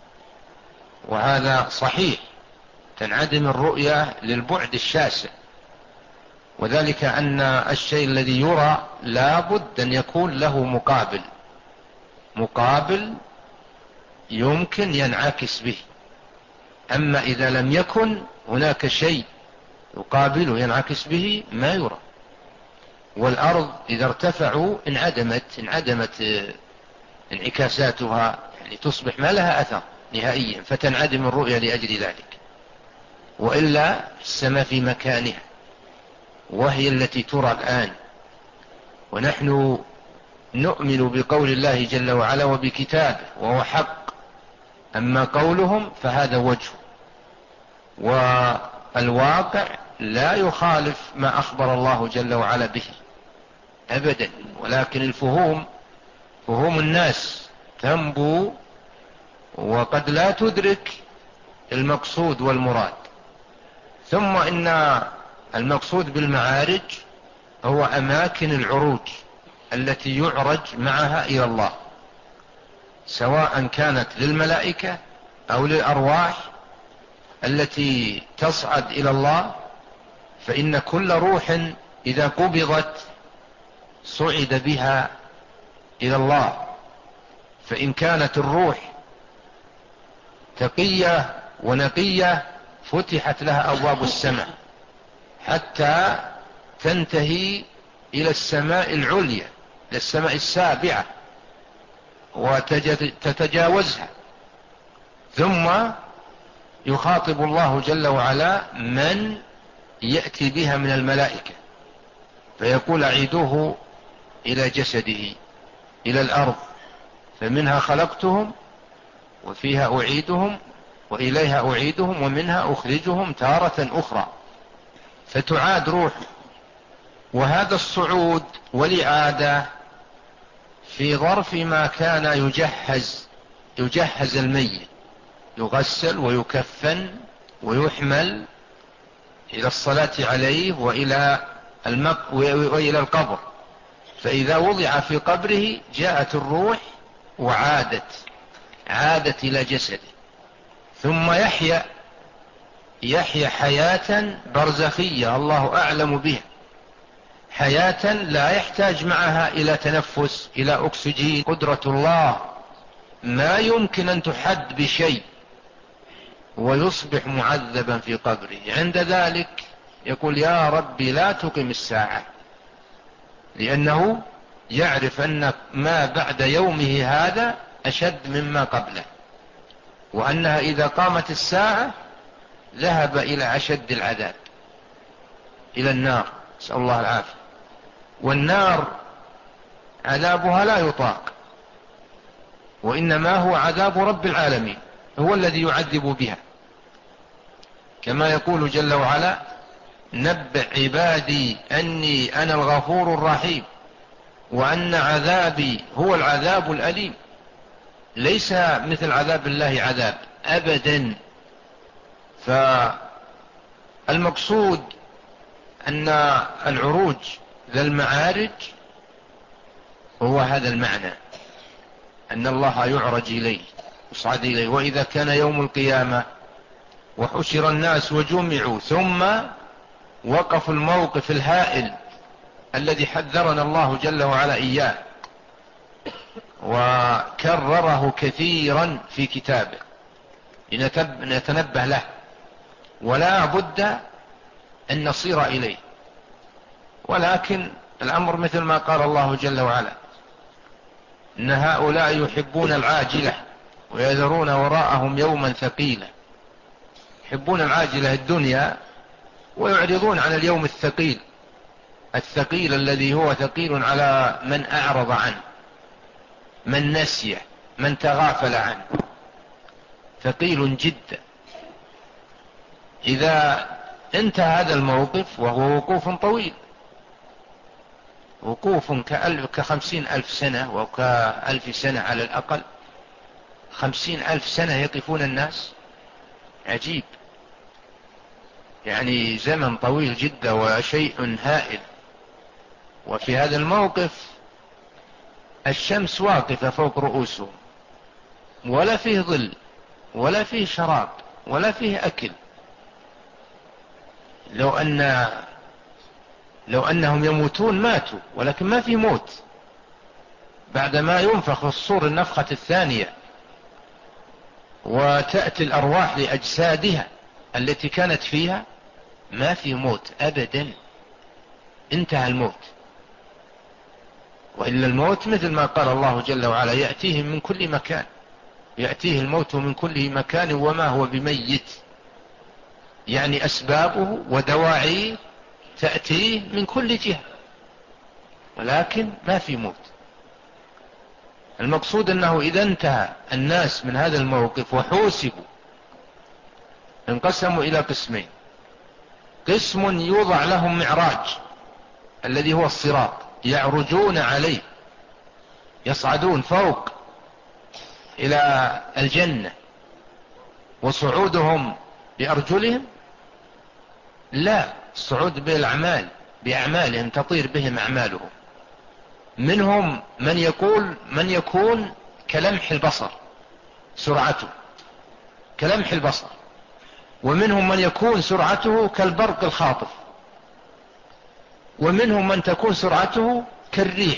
وهذا صحيح، تنعدم الرؤية للبعد الشاسع. وذلك أن الشيء الذي يرى لا بد أن يكون له مقابل، مقابل يمكن ينعكس به. أما إذا لم يكن هناك شيء يقابله ينعكس به ما يرى. والأرض إذا ارتفعوا انعدمت انعدمت انعكاساتها، يعني تصبح ما لها أثر نهائيا، فتنعدم الرؤية لأجل ذلك. وإلا السماء في مكانها، وهي التي ترى الآن. ونحن نؤمن بقول الله جل وعلا وبكتابه وهو حق. أما قولهم فهذا وجه، والواقع لا يخالف ما أخبر الله جل وعلا به أبدا. ولكن الفهوم فهوم الناس تنبو وقد لا تدرك المقصود والمراد. ثم إن المقصود بالمعارج هو أماكن العروج التي يعرج معها إلى الله، سواء كانت للملائكة أو للأرواح التي تصعد إلى الله. فإن كل روح إذا قبضت صعد بها إلى الله. فإن كانت الروح تقية ونقية فتحت لها أبواب السماء حتى تنتهي إلى السماء العليا، إلى السماء السابعة، وتتجاوزها. ثم يخاطب الله جل وعلا من يأتي بها من الملائكة، فيقول: أعيدوه إلى جسده، إلى الأرض، فمنها خلقتهم وفيها أعيدهم وإليها أعيدهم ومنها أخرجهم تارة أخرى، فتعاد روح. وهذا الصعود والإعادة في ظرف ما كان يجهز يجهز الميت، يغسل ويكفن ويحمل إلى الصلاة عليه وإلى المق... وإلى القبر. فإذا وضع في قبره جاءت الروح وعادت عادت إلى جسده، ثم يحيا يحيا حياة برزخية الله أعلم بها، حياة لا يحتاج معها إلى تنفس، إلى أكسجين. قدرة الله ما يمكن أن تحد بشيء، ويصبح معذبا في قبره. عند ذلك يقول يا ربي لا تقم الساعة، لأنه يعرف أن ما بعد يومه هذا أشد مما قبله، وأنها إذا قامت الساعة ذهب إلى أشد العذاب، إلى النار، نسأل الله العافية. والنار عذابها لا يطاق، وإنما هو عذاب رب العالمين، هو الذي يعذب بها، كما يقول جل وعلا نبئ عبادي أني أنا الغفور الرحيم وأن عذابي هو العذاب الأليم. ليس مثل عذاب الله عذاب أبدا. فالمقصود أن العروج ذا المعارج هو هذا المعنى، أن الله يعرج إليه يصعد إليه. وإذا كان يوم القيامة وحشر الناس وجمعوا ثم وقفوا الموقف الهائل الذي حذرنا الله جل وعلا إياه وكرره كثيرا في كتابه لنتنبه له، ولا بد أن نصير إليه. ولكن الأمر مثل ما قال الله جل وعلا إن هؤلاء يحبون العاجلة ويذرون وراءهم يوما ثقيلا. يحبون العاجلة الدنيا ويعرضون عن اليوم الثقيل، الثقيل الذي هو ثقيل على من أعرض عنه، من نسيه، من تغافل عنه، ثقيل جدا. إذا انتهى هذا الموقف وهو وقوف طويل، وقوف كألف كخمسين ألف سنة وكألف سنة على الأقل، خمسين ألف سنة يقفون الناس، عجيب، يعني زمن طويل جدا وشيء هائل. وفي هذا الموقف الشمس واقفة فوق رؤوسهم، ولا فيه ظل ولا فيه شراب ولا فيه أكل. لو أن لو أنهم يموتون ماتوا، ولكن ما في موت. بعدما ينفخ الصور النفخة الثانية وتأتي الأرواح لأجسادها التي كانت فيها، ما في موت أبدا، انتهى الموت. وإلا الموت مثل ما قال الله جل وعلا يأتيهم من كل مكان، يأتيه الموت من كل مكان وما هو بميت، يعني أسبابه ودواعيه تأتيه من كل جهة، ولكن ما في موت. المقصود أنه إذا انتهى الناس من هذا الموقف وحوسبوا انقسموا إلى قسمين: قسم يوضع لهم معراج الذي هو الصراط، يعرجون عليه، يصعدون فوق إلى الجنة، وصعودهم بأرجلهم لا، الصعود بالأعمال، بأعمالهم تطير بهم أعمالهم. منهم من يقول من يكون كلمح البصر سرعته، كلمح البصر، ومنهم من يكون سرعته كالبرق الخاطف، ومنهم من تكون سرعته كالريح،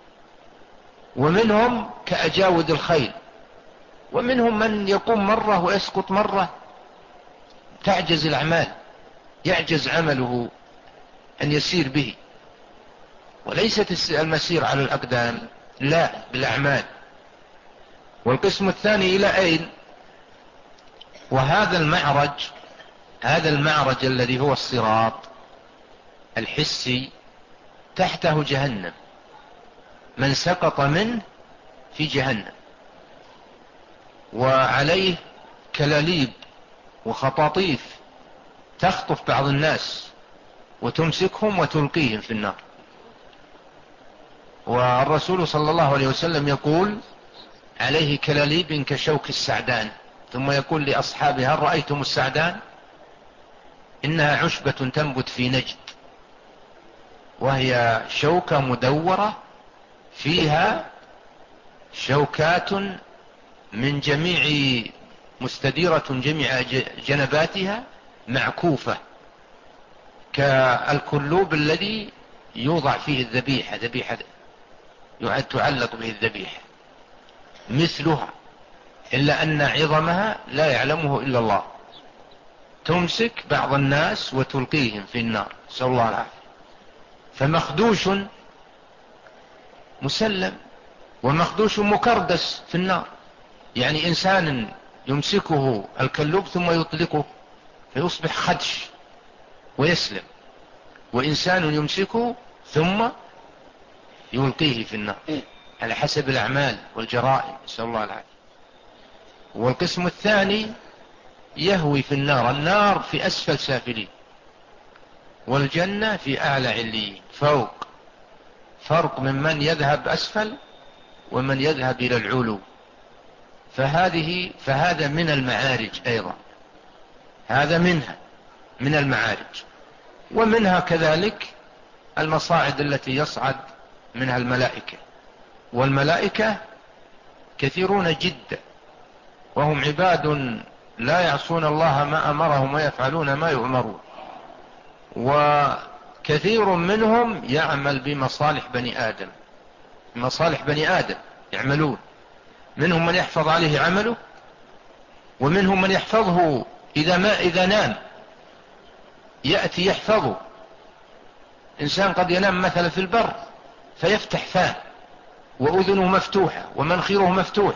ومنهم كأجاود الخيل، ومنهم من يقوم مرة ويسقط مرة، تعجز الأعمال، يعجز عمله أن يسير به. وليست المسير على الأقدام، لا، بالأعمال. والقسم الثاني إلى أين؟ وهذا المعرج، هذا المعرج الذي هو الصراط الحسي، تحته جهنم، من سقط منه في جهنم، وعليه كلاليب وخطاطيف تخطف بعض الناس وتمسكهم وتلقيهم في النار. والرسول صلى الله عليه وسلم يقول عليه كلاليب كشوك السعدان، ثم يقول لأصحابه هل رأيتم السعدان؟ إنها عشبة تنبت في نجد، وهي شوكة مدورة فيها شوكات من جميع مستديرة جميع جنباتها معكوفة كالكلوب الذي يوضع فيه الذبيحة، ذبيحة تعلق به الذبيحة مثلها، إلا أن عظمها لا يعلمه إلا الله. تمسك بعض الناس وتلقيهم في النار، نسأل الله العافية. فمخدوش مسلم ومخدوش مكردس في النار، يعني إنسان يمسكه الكلوب ثم يطلقه فيصبح خدش ويسلم، وإنسان يمسكه ثم يلقيه في النار على حسب الأعمال والجرائم، نسأل الله العافية. والقسم الثاني يهوي في النار، النار في أسفل سافلين والجنة في أعلى عليين فوق، فرق من من يذهب أسفل ومن يذهب إلى العلو. فهذه فهذا من المعارج أيضا، هذا منها من المعارج. ومنها كذلك المصاعد التي يصعد منها الملائكة، والملائكة كثيرون جدا وهم عباد لا يعصون الله ما أمرهم ويفعلون ما يؤمرون، وكثير منهم يعمل بمصالح بني آدم، مصالح بني آدم يعملون، منهم من يحفظ عليه عمله، ومنهم من يحفظه إذا ما إذا نام يأتي يحفظه. إنسان قد ينام مثلا في البر فيفتح فاه وأذنه مفتوحة ومنخيره مفتوح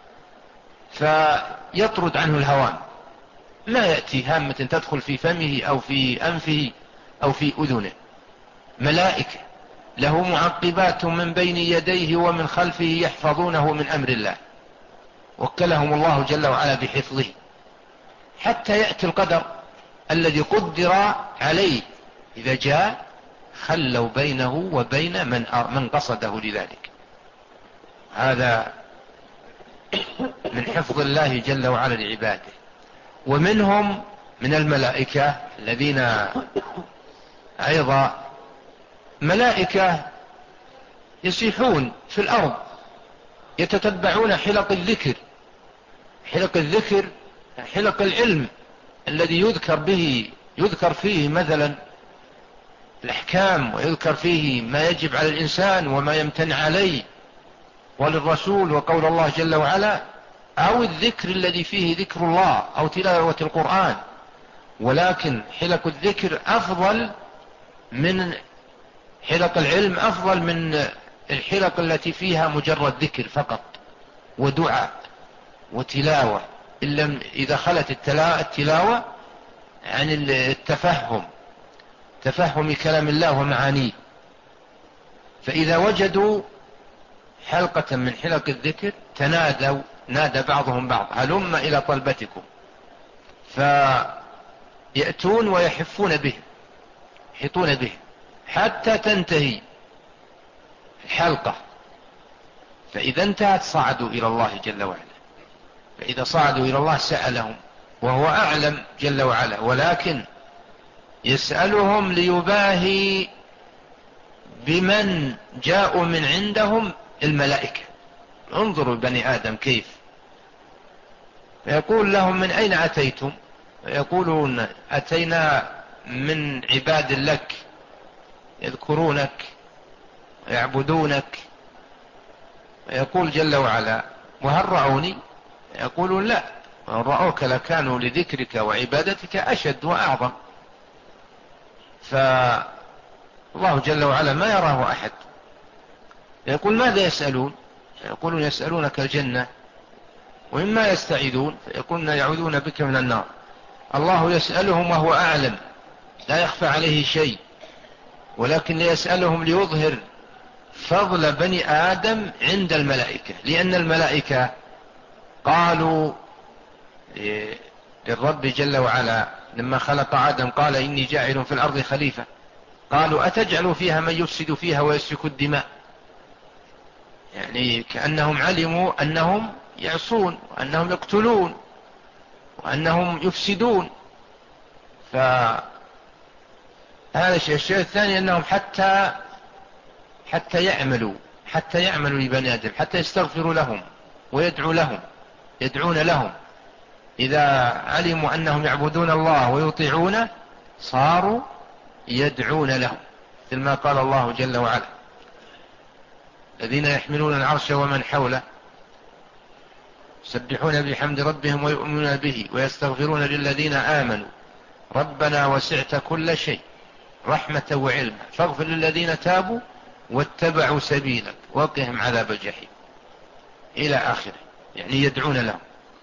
فيطرد عنه الهوام، لا يأتي هامة تدخل في فمه أو في أنفه أو في أذنه. ملائكة له معقبات من بين يديه ومن خلفه يحفظونه من أمر الله، وكلهم الله جل وعلا بحفظه حتى يأتي القدر الذي قدر عليه، إذا جاء خلوا بينه وبين من من قصده لذلك. هذا من حفظ الله جل وعلا لعباده. ومنهم من الملائكة الذين أيضا ملائكة يسيحون في الأرض يتتبعون حلق الذكر، حلق الذكر حلق العلم الذي يذكر به يذكر فيه مثلا الأحكام، ويذكر فيه ما يجب على الإنسان وما يمتنع عليه وللرسول وقول الله جل وعلا، أو الذكر الذي فيه ذكر الله أو تلاوة القرآن. ولكن حلق الذكر أفضل من حلق العلم، أفضل من الحلق التي فيها مجرد ذكر فقط ودعاء وتلاوة، إلا إذا خلت التلاوة عن التفهم تفهم كلام الله ومعانيه. فإذا وجدوا حلقة من حلق الذكر تنادوا، نادى بعضهم بعض هلم إلى طلبتكم، فيأتون ويحفون به يحيطون به حتى تنتهي الحلقة، فإذا انتهت صعدوا إلى الله جل وعلا، فإذا صعدوا إلى الله سألهم وهو أعلم جل وعلا، ولكن يسألهم ليباهي بمن جاءوا من عندهم الملائكة. انظروا بني آدم كيف، فيقول لهم من أين أتيتم؟ يقولون أتينا من عباد لك يذكرونك ويعبدونك. يقول جل وعلا وهل رأوني؟ يقولون لا، وإن رأوك لكانوا لذكرك وعبادتك أشد وأعظم. فالله جل وعلا ما يراه أحد. يقول ماذا يسألون؟ يقولون يسألونك الجنة ومما يستعيذون، فيقولون يعوذون بك من النار. الله يسألهم وهو أعلم، لا يخفى عليه شيء، ولكن يسألهم ليظهر فضل بني آدم عند الملائكة، لأن الملائكة قالوا للرب جل وعلا لما خلق آدم قال إني جاعل في الأرض خليفة، قالوا أتجعل فيها من يفسد فيها ويسفك الدماء، يعني كأنهم علموا أنهم يعصون وأنهم يقتلون وأنهم يفسدون. فهذا الشيء. الشيء الثاني أنهم حتى حتى يعملوا حتى يعملوا لبني آدم، حتى يستغفروا لهم ويدعوا لهم، يدعون لهم. إذا علموا أنهم يعبدون الله ويطيعونه صاروا يدعون لهم، مثل ما قال الله جل وعلا: الذين يحملون العرش ومن حوله يسبحون بحمد ربهم ويؤمنون به ويستغفرون للذين آمنوا ربنا وسعت كل شيء رحمة وعلما فاغفر للذين تابوا واتبعوا سبيلك وقهم عذاب الجحيم إلى آخره. يعني يدعون لهم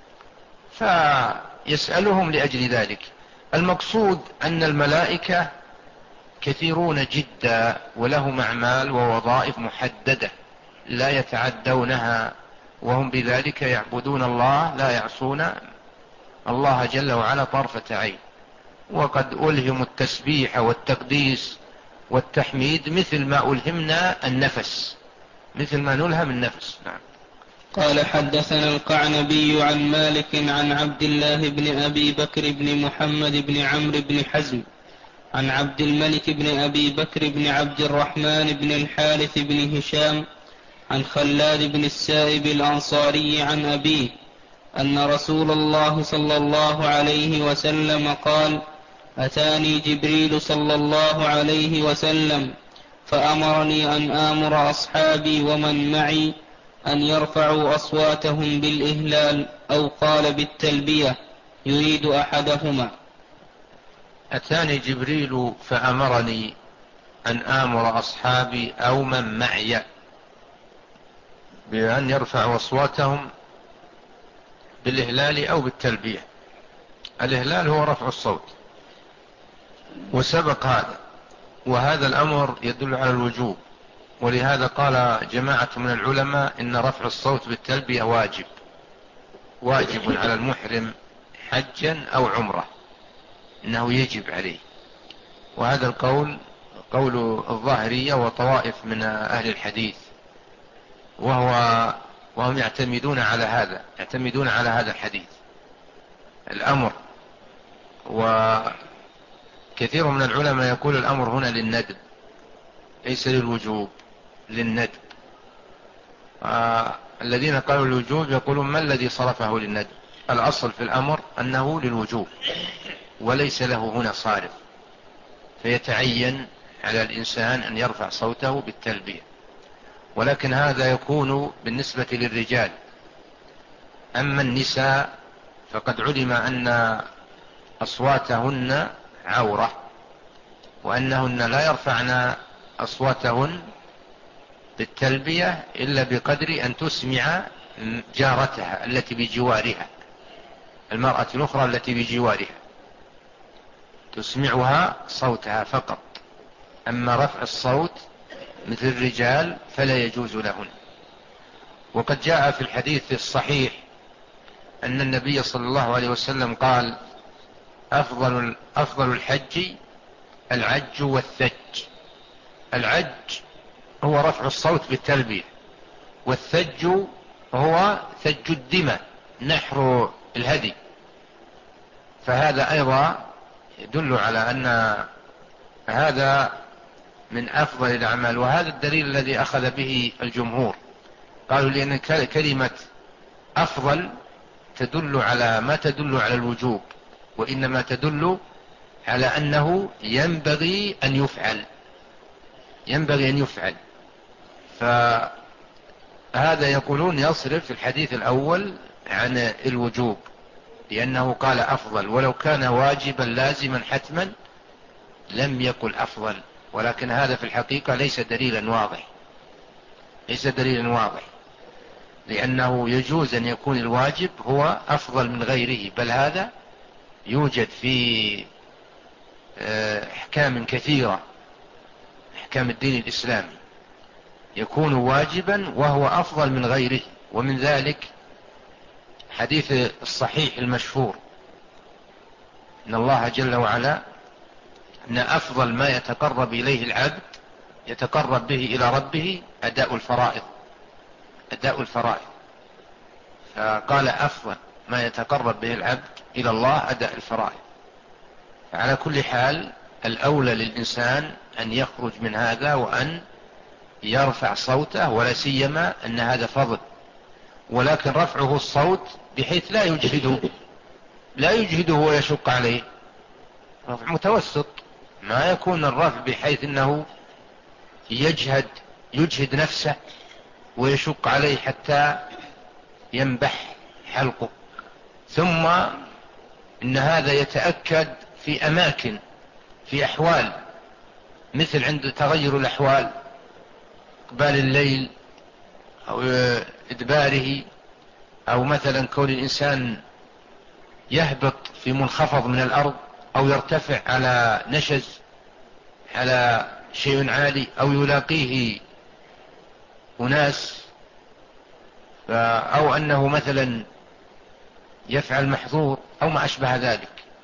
فيسألهم لأجل ذلك. المقصود أن الملائكة كثيرون جدا ولهم أعمال ووظائف محددة لا يتعدونها، وهم بذلك يعبدون الله لا يعصون الله جل وعلا طرفة عين، وقد ألهم التسبيح والتقديس والتحميد مثل ما ألهمنا النفس، مثل ما نلهم النفس. نعم. قال: حدثنا القعنبي عن مالك عن عبد الله بن أبي بكر بن محمد بن عمرو بن حزم عن عبد الملك بن أبي بكر بن عبد الرحمن بن الحارث بن هشام عن خلاد بن السائب الأنصاري عن أبيه أن رسول الله صلى الله عليه وسلم قال: أتاني جبريل صلى الله عليه وسلم فأمرني أن آمر أصحابي ومن معي أن يرفعوا أصواتهم بالإهلال أو قال بالتلبية يريد أحدهما. أتاني جبريل فأمرني أن آمر أصحابي أو من معي بأن يرفعوا أصواتهم بالإهلال أو بالتلبية. الإهلال هو رفع الصوت، وسبق هذا، وهذا الأمر يدل على الوجوب، ولهذا قال جماعة من العلماء إن رفع الصوت بالتلبية واجب واجب على المحرم حجا أو عمره، إنه يجب عليه. وهذا القول قول الظاهرية وطوائف من أهل الحديث، وهو وهم يعتمدون على هذا يعتمدون على هذا الحديث الأمر. وكثير من العلماء يقول الأمر هنا للندب ليس للوجوب، للندب. آه الذين قالوا الوجوب يقولون ما الذي صرفه للندب؟ الأصل في الأمر أنه للوجوب وليس له هنا صارف، فيتعين على الإنسان أن يرفع صوته بالتلبية. ولكن هذا يكون بالنسبة للرجال. أما النساء فقد علم أن أصواتهن عورة، وأنهن لا يرفعن أصواتهن بالتلبية إلا بقدر أن تسمع جارتها التي بجوارها، المرأة الأخرى التي بجوارها تسمعها صوتها فقط. أما رفع الصوت مثل الرجال فلا يجوز لهن. وقد جاء في الحديث الصحيح أن النبي صلى الله عليه وسلم قال: أفضل, أفضل الحج العج والثج. العج هو رفع الصوت بالتلبية، والثج هو ثج الدمى نحر الهدي. فهذا أيضا يدل على أن هذا من أفضل الأعمال، وهذا الدليل الذي أخذ به الجمهور. قالوا لأن كلمة أفضل تدل على ما تدل على الوجوب، وإنما تدل على أنه ينبغي أن يفعل ينبغي أن يفعل فهذا يقولون يصرف الحديث الأول عن الوجوب، لأنه قال أفضل، ولو كان واجبا لازما حتما لم يقل أفضل. ولكن هذا في الحقيقة ليس دليلا واضح ليس دليلا واضح لأنه يجوز أن يكون الواجب هو أفضل من غيره، بل هذا يوجد في أحكام كثيرة، أحكام الدين الإسلامي يكون واجبا وهو أفضل من غيره. ومن ذلك الحديث الصحيح المشهور إن الله جل وعلا أن أفضل ما يتقرب إليه العبد يتقرب به إلى ربه أداء الفرائض أداء الفرائض فقال أفضل ما يتقرب به العبد إلى الله أداء الفرائض. فعلى كل حال الأولى للإنسان أن يخرج من هذا وأن يرفع صوته، ولا سيما أن هذا فضل، ولكن رفعه الصوت بحيث لا يجهده لا يجهده ويشق عليه، رفع متوسط، ما يكون الرفع بحيث أنه يجهد يجهد نفسه ويشق عليه حتى ينبح حلقه. ثم إن هذا يتأكد في أماكن في أحوال، مثل عند تغير الأحوال، إقبال الليل أو إدباره، أو مثلا كون الإنسان يهبط في منخفض من الأرض أو يرتفع على نشز على شيء عالي أو يلاقيه أناس، أو أنه مثلا يفعل محظور أو ما أشبه ذلك.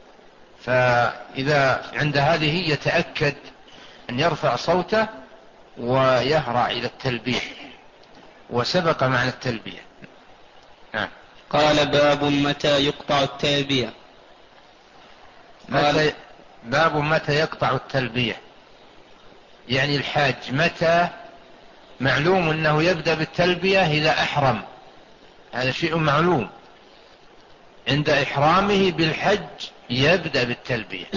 فإذا عند هذه يتأكد أن يرفع صوته ويهرع إلى التلبية، وسبق معنى التلبية. نعم. قال باب متى يقطع التلبية. متى باب متى يقطع التلبية، يعني الحاج متى، معلوم أنه يبدأ بالتلبية إذا أحرم، هذا شيء معلوم، عند إحرامه بالحج يبدأ بالتلبية.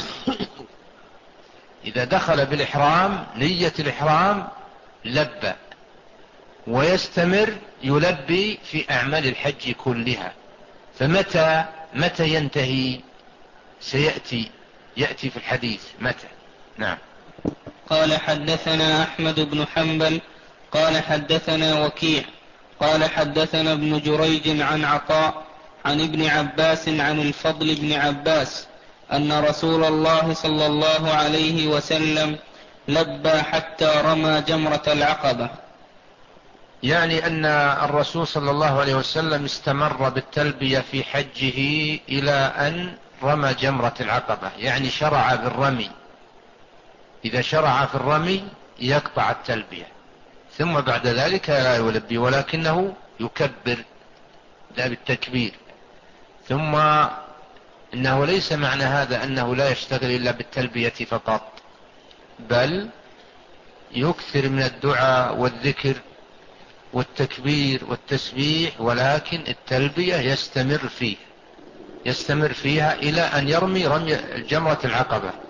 إذا دخل بالإحرام نية الإحرام لبى، ويستمر يلبي في أعمال الحج كلها. فمتى متى ينتهي سيأتي يأتي في الحديث متى. نعم. قال حدثنا أحمد بن حنبل قال حدثنا وكيع قال حدثنا ابن جريج عن عطاء عن ابن عباس عن الفضل بن عباس أن رسول الله صلى الله عليه وسلم لبى حتى رمى جمرة العقبة. يعني أن الرسول صلى الله عليه وسلم استمر بالتلبية في حجه إلى أن رمى جمرة العقبة، يعني شرع بالرمي. إذا شرع في الرمي يقطع التلبية، ثم بعد ذلك لا يلبي، ولكنه يكبر لا بالتكبير. ثم إنه ليس معنى هذا أنه لا يشتغل إلا بالتلبية فقط، بل يكثر من الدعاء والذكر والتكبير والتسبيح، ولكن التلبية يستمر فيه يستمر فيها إلى أن يرمي رمي جمرة العقبة.